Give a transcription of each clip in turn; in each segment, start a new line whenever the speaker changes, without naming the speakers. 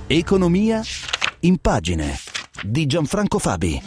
Economia in pagine di Gianfranco Fabi.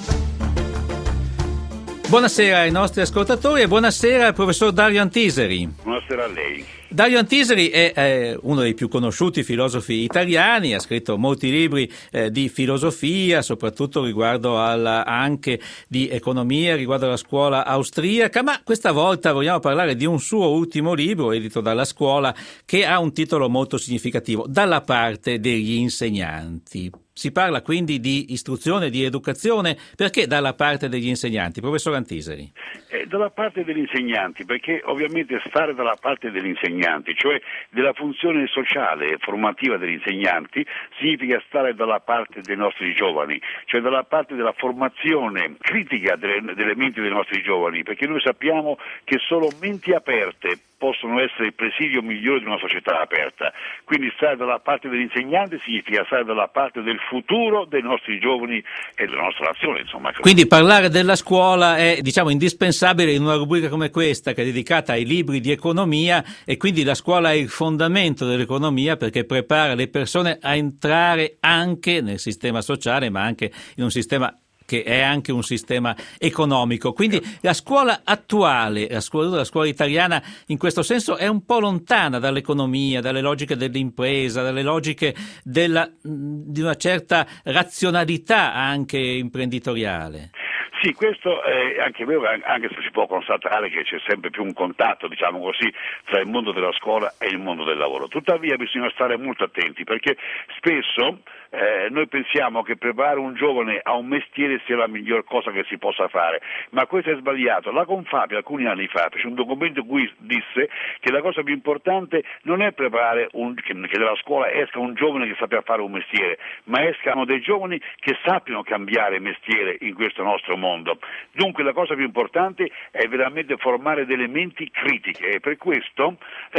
Buonasera ai nostri ascoltatori e buonasera al professor Dario Antiseri.
Buonasera a lei.
Dario Antiseri è uno dei più conosciuti filosofi italiani, ha scritto molti libri di filosofia, soprattutto riguardo anche di economia, riguardo alla scuola austriaca, ma questa volta vogliamo parlare di un suo ultimo libro, edito dalla Scuola, che ha un titolo molto significativo, Dalla parte degli insegnanti. Si parla quindi di istruzione, di educazione, perché dalla parte degli insegnanti? Professor Antiseri.
Dalla parte degli insegnanti, perché ovviamente stare dalla parte degli insegnanti, cioè della funzione sociale e formativa degli insegnanti, significa stare dalla parte dei nostri giovani, cioè dalla parte della formazione critica delle menti dei nostri giovani, perché noi sappiamo che solo menti aperte possono essere il presidio migliore di una società aperta. Quindi stare dalla parte degli insegnanti significa stare dalla parte del futuro dei nostri giovani e della nostra nazione, insomma.
Quindi parlare della scuola è, indispensabile in una rubrica come questa, che è dedicata ai libri di economia, e quindi la scuola è il fondamento dell'economia, perché prepara le persone a entrare anche nel sistema sociale, ma anche in un sistema che è anche un sistema economico. Quindi la scuola attuale, la scuola italiana, in questo senso è un po' lontana dall'economia, dalle logiche dell'impresa, dalle logiche di una certa razionalità anche imprenditoriale.
Sì, questo è anche vero, anche se si può constatare che c'è sempre più un contatto, diciamo così, tra il mondo della scuola e il mondo del lavoro. Tuttavia bisogna stare molto attenti, perché spesso noi pensiamo che preparare un giovane a un mestiere sia la miglior cosa che si possa fare, ma questo è sbagliato. La Confapi alcuni anni fa fece un documento in cui disse che la cosa più importante non è preparare che dalla scuola esca un giovane che sappia fare un mestiere, ma escano dei giovani che sappiano cambiare mestiere in questo nostro mondo. Dunque la cosa più importante è veramente formare delle menti critiche, e per questo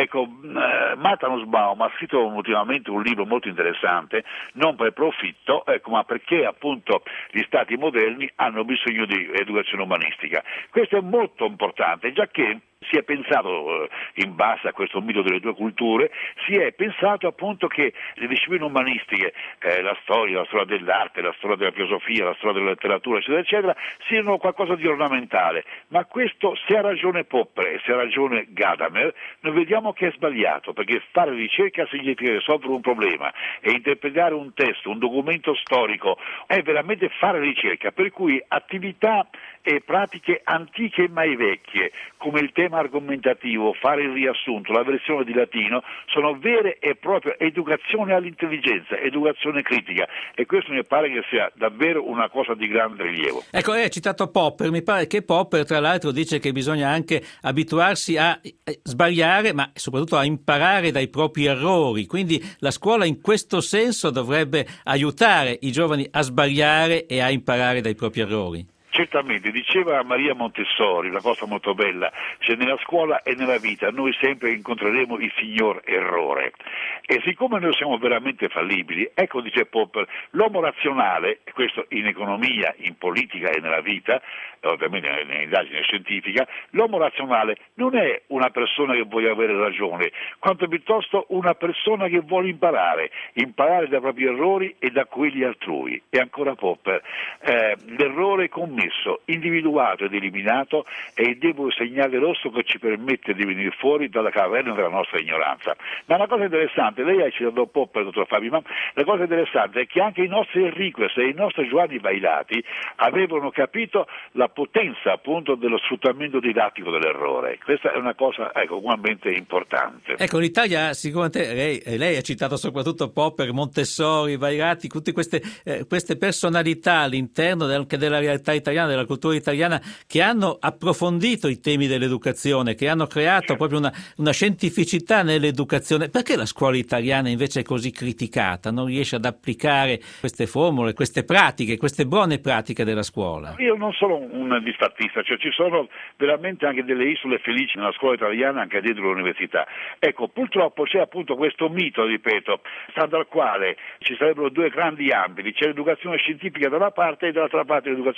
Martha Nussbaum ha scritto ultimamente un libro molto interessante, non per profitto, ma perché appunto gli stati moderni hanno bisogno di educazione umanistica. Questo è molto importante, già che si è pensato, in base a questo mito delle due culture, si è pensato appunto che le discipline umanistiche, la storia dell'arte, la storia della filosofia, la storia della letteratura, eccetera, eccetera, siano qualcosa di ornamentale. Ma questo, se ha ragione Popper e se ha ragione Gadamer, noi vediamo che è sbagliato, perché fare ricerca significa risolvere un problema, e interpretare un testo, un documento storico, è veramente fare ricerca, per cui attività e pratiche antiche mai vecchie, come il tema argomentativo, fare il riassunto, la versione di latino, sono vere e proprie educazione all'intelligenza, educazione critica, e questo mi pare che sia davvero una cosa di grande rilievo.
Ecco, hai citato Popper, mi pare che Popper tra l'altro dice che bisogna anche abituarsi a sbagliare, ma soprattutto a imparare dai propri errori, quindi la scuola in questo senso dovrebbe aiutare i giovani a sbagliare e a imparare dai propri errori.
Certamente, diceva Maria Montessori una cosa molto bella, cioè nella scuola e nella vita noi sempre incontreremo il signor errore, e siccome noi siamo veramente fallibili, ecco, dice Popper, l'uomo razionale, questo in economia, in politica e nella vita, ovviamente nell'indagine scientifica, l'uomo razionale non è una persona che vuole avere ragione, quanto piuttosto una persona che vuole imparare dai propri errori e da quelli altrui. E ancora Popper, l'errore commesso, individuato ed eliminato, è il debole segnale rosso che ci permette di venire fuori dalla caverna della nostra ignoranza. Ma la cosa interessante, lei ha citato Popper, dottor Fabi, ma la cosa interessante è che anche i nostri Enriquez e i nostri Giovanni Bailati avevano capito la potenza appunto dello sfruttamento didattico dell'errore. Questa è una cosa ugualmente importante.
Ecco, l'Italia sicuramente, lei ha citato soprattutto Popper, Montessori, Bailati, tutte queste personalità all'interno anche della realtà italiana, della cultura italiana, che hanno approfondito i temi dell'educazione, che hanno creato proprio una scientificità nell'educazione. Perché la scuola italiana invece è così criticata? Non riesce ad applicare queste formule, queste pratiche, queste buone pratiche della scuola?
Io non sono un disfattista, cioè ci sono veramente anche delle isole felici nella scuola italiana, anche dentro l'università. Ecco, purtroppo c'è appunto questo mito, ripeto, stando al quale ci sarebbero due grandi ambiti, c'è l'educazione scientifica da una parte e dall'altra parte l'educazione umanistica,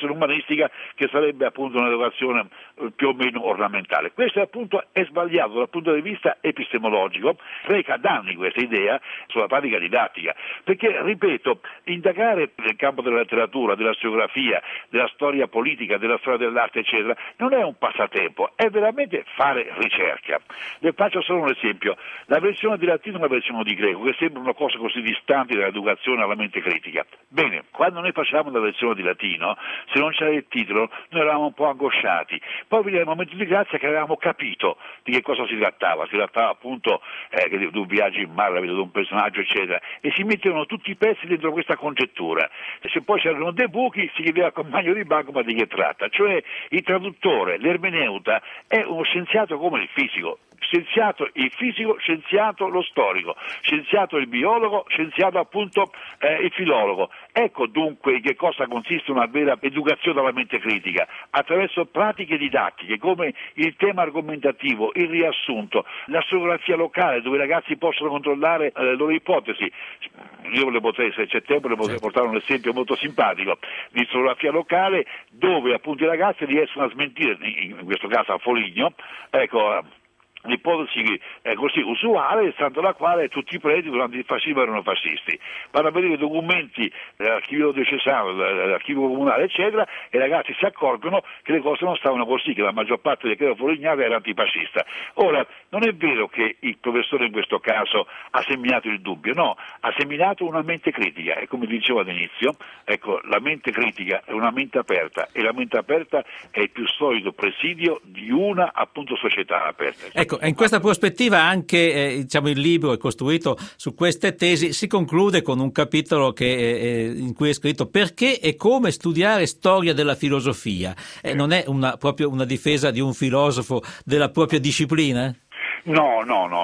artistica, che sarebbe appunto un'educazione più o meno ornamentale. Questo appunto è sbagliato dal punto di vista epistemologico, reca danni questa idea sulla pratica didattica, perché, ripeto, indagare nel campo della letteratura, della storiografia, della storia politica, della storia dell'arte, eccetera, non è un passatempo, è veramente fare ricerca. Le faccio solo un esempio: la versione di latino e la versione di greco, che sembrano cose così distanti dall'educazione alla mente critica. Bene, quando noi facciamo la versione di latino, se non c'era il titolo, noi eravamo un po' angosciati. Poi veniva il momento di grazia che avevamo capito di che cosa si trattava appunto di un viaggio in mare, la vita di un personaggio, eccetera, e si mettevano tutti i pezzi dentro questa congettura. E se poi c'erano dei buchi, si chiedeva al compagno di banco ma di che tratta. Cioè il traduttore, l'ermeneuta, è uno scienziato come il fisico. Scienziato il fisico, scienziato lo storico, scienziato il biologo, scienziato appunto il filologo. Ecco dunque in che cosa consiste una vera educazione alla mente critica, attraverso pratiche didattiche come il tema argomentativo, il riassunto, la storiografia locale, dove i ragazzi possono controllare le loro ipotesi. Io le potrei, se c'è tempo, le potrei portare un esempio molto simpatico di storiografia locale, dove appunto i ragazzi riescono a smentire, in questo caso a Foligno, l'ipotesi così usuale, stando alla quale tutti i preti durante il fascismo erano fascisti. Vanno a vedere i documenti dell'archivio diocesano, dell'archivio comunale, eccetera, e i ragazzi si accorgono che le cose non stavano così, che la maggior parte del credo folignano era antifascista. Ora, non è vero che il professore in questo caso ha seminato il dubbio, no, ha seminato una mente critica, e come dicevo all'inizio, ecco, la mente critica è una mente aperta, e la mente aperta è il più solido presidio di una appunto società aperta.
Ecco, in questa prospettiva anche il libro è costruito su queste tesi. Si conclude con un capitolo in cui è scritto perché e come studiare storia della filosofia. Non è proprio una difesa di un filosofo della propria disciplina?
No,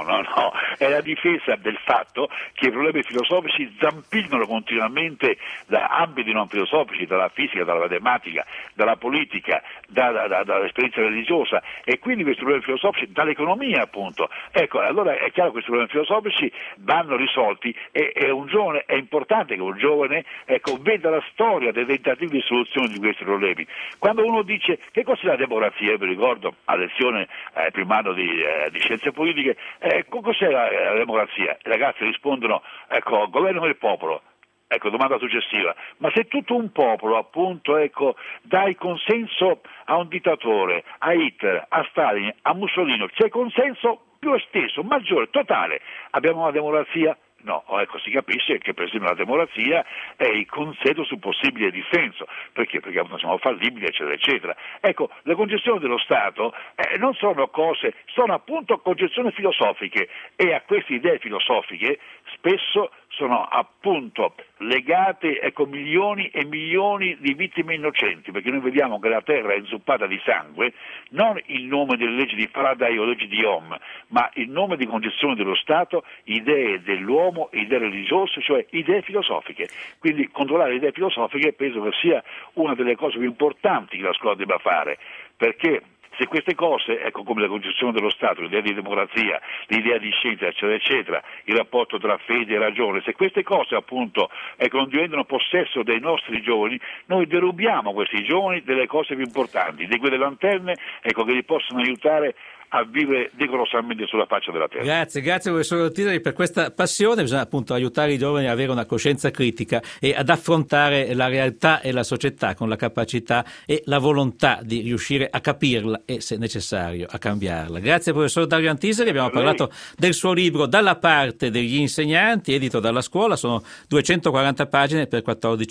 è la difesa del fatto che i problemi filosofici zampillano continuamente da ambiti non filosofici, dalla fisica, dalla matematica, dalla politica, dall'esperienza religiosa, e quindi questi problemi filosofici dall'economia appunto. Ecco, allora è chiaro che questi problemi filosofici vanno risolti, e è importante che un giovane veda la storia dei tentativi di soluzione di questi problemi. Quando uno dice che cos'è la democrazia, io vi ricordo a lezione primo anno di scienze politiche, cos'è la democrazia? I ragazzi rispondono, governo del popolo. Domanda successiva: ma se tutto un popolo appunto dà il consenso a un dittatore, a Hitler, a Stalin, a Mussolini, c'è il consenso più esteso, maggiore, totale, abbiamo una democrazia? No, si capisce che per esempio la democrazia è il consenso su possibile dissenso. Perché? Perché non siamo fallibili, eccetera, eccetera. Ecco, le concezioni dello Stato non sono cose, sono appunto concezioni filosofiche, e a queste idee filosofiche spesso sono appunto legate milioni e milioni di vittime innocenti, perché noi vediamo che la terra è inzuppata di sangue, non in nome delle leggi di Faraday o leggi di Ohm, ma in nome di concezioni dello Stato, idee dell'uomo, idee religiose, cioè idee filosofiche. Quindi controllare le idee filosofiche penso che sia una delle cose più importanti che la scuola debba fare, perché se queste cose, come la concezione dello Stato, l'idea di democrazia, l'idea di scienza, eccetera, eccetera, il rapporto tra fede e ragione, se queste cose appunto non diventano possesso dei nostri giovani, noi derubiamo questi giovani delle cose più importanti, di quelle lanterne che li possono aiutare a vivere decorosamente sulla faccia della terra.
Grazie professor Tiseri per questa passione. Bisogna appunto aiutare i giovani ad avere una coscienza critica e ad affrontare la realtà e la società con la capacità e la volontà di riuscire a capirla e, se necessario, a cambiarla. Grazie professor Dario Antiseri. Abbiamo parlato del suo libro Dalla parte degli insegnanti, edito dalla scuola. Sono 240 pagine per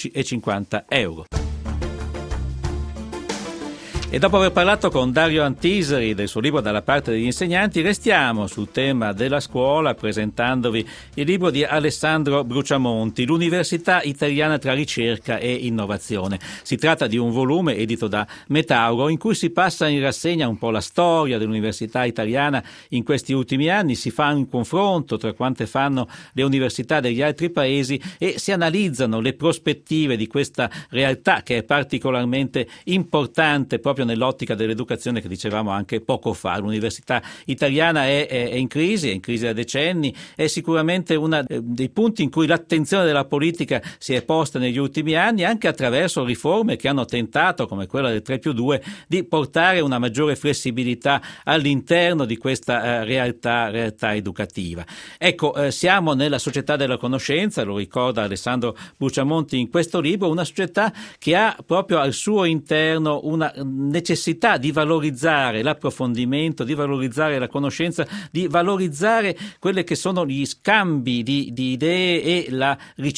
14,50 €. E dopo aver parlato con Dario Antiseri del suo libro Dalla parte degli insegnanti, restiamo sul tema della scuola presentandovi il libro di Alessandro Bruciamonti, L'Università Italiana tra ricerca e innovazione. Si tratta di un volume edito da Metauro in cui si passa in rassegna un po' la storia dell'università italiana in questi ultimi anni, si fa un confronto tra quante fanno le università degli altri paesi e si analizzano le prospettive di questa realtà che è particolarmente importante proprio proprio nell'ottica dell'educazione che dicevamo anche poco fa. L'università italiana è in crisi da decenni, è sicuramente uno dei punti in cui l'attenzione della politica si è posta negli ultimi anni, anche attraverso riforme che hanno tentato, come quella del 3+2, di portare una maggiore flessibilità all'interno di questa realtà educativa. Ecco, siamo nella società della conoscenza, lo ricorda Alessandro Bruciamonti in questo libro, una società che ha proprio al suo interno una necessità di valorizzare l'approfondimento, di valorizzare la conoscenza, di valorizzare quelle che sono gli scambi di idee e la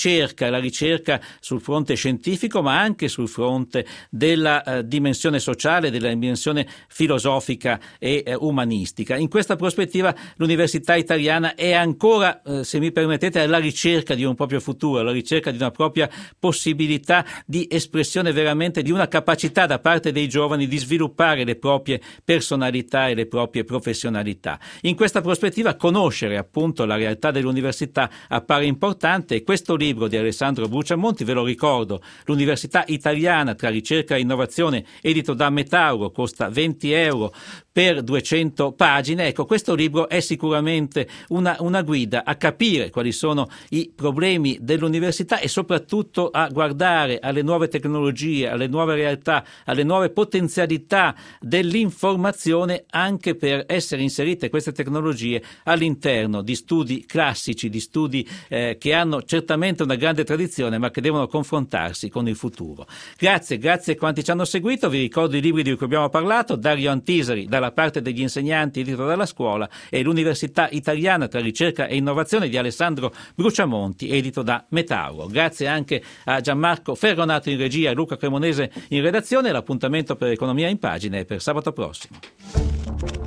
ricerca sul fronte scientifico, ma anche sul fronte della dimensione sociale, della dimensione filosofica e umanistica. In questa prospettiva l'università italiana è ancora, se mi permettete, alla ricerca di un proprio futuro, alla ricerca di una propria possibilità di espressione veramente di una capacità da parte dei giovani di sviluppare le proprie personalità e le proprie professionalità. In questa prospettiva conoscere appunto la realtà dell'università appare importante, e questo libro di Alessandro Bruciamonti, ve lo ricordo, L'università italiana tra ricerca e innovazione, edito da Metauro, costa 20 euro per 200 pagine. Ecco, questo libro è sicuramente una guida a capire quali sono i problemi dell'università e soprattutto a guardare alle nuove tecnologie, alle nuove realtà, alle nuove potenzialità dell'informazione, anche per essere inserite queste tecnologie all'interno di studi classici, di studi che hanno certamente una grande tradizione, ma che devono confrontarsi con il futuro. Grazie a quanti ci hanno seguito. Vi ricordo i libri di cui abbiamo parlato: Dario Antisari, Dalla parte degli insegnanti, edito dalla Scuola, e L'università italiana tra ricerca e innovazione di Alessandro Bruciamonti, edito da Metauro. Grazie anche a Gianmarco Ferronato in regia e Luca Cremonese in redazione. L'appuntamento per Economia in Pagine è per sabato prossimo.